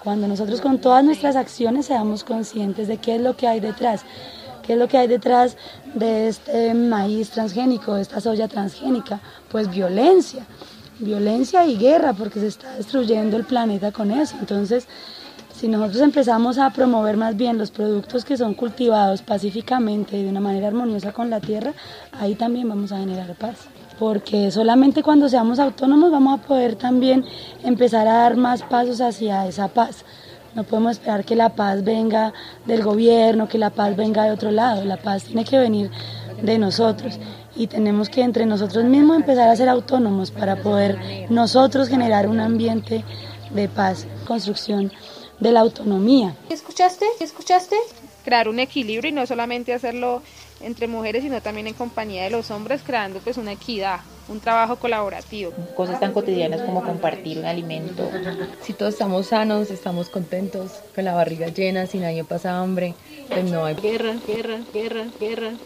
Cuando nosotros con todas nuestras acciones seamos conscientes de qué es lo que hay detrás, qué es lo que hay detrás de este maíz transgénico, de esta soya transgénica, pues violencia y guerra, porque se está destruyendo el planeta con eso. Entonces, si nosotros empezamos a promover más bien los productos que son cultivados pacíficamente y de una manera armoniosa con la tierra, ahí también vamos a generar paz. Porque solamente cuando seamos autónomos vamos a poder también empezar a dar más pasos hacia esa paz. No podemos esperar que la paz venga del gobierno, que la paz venga de otro lado. La paz tiene que venir de nosotros y tenemos que entre nosotros mismos empezar a ser autónomos para poder nosotros generar un ambiente de paz, construcción de la autonomía. ¿Escuchaste? Crear un equilibrio y no solamente hacerlo entre mujeres, sino también en compañía de los hombres, creando pues una equidad, un trabajo colaborativo. Cosas tan cotidianas como compartir un alimento. Si todos estamos sanos, estamos contentos, con la barriga llena, si nadie pasa hambre, pues no hay guerra.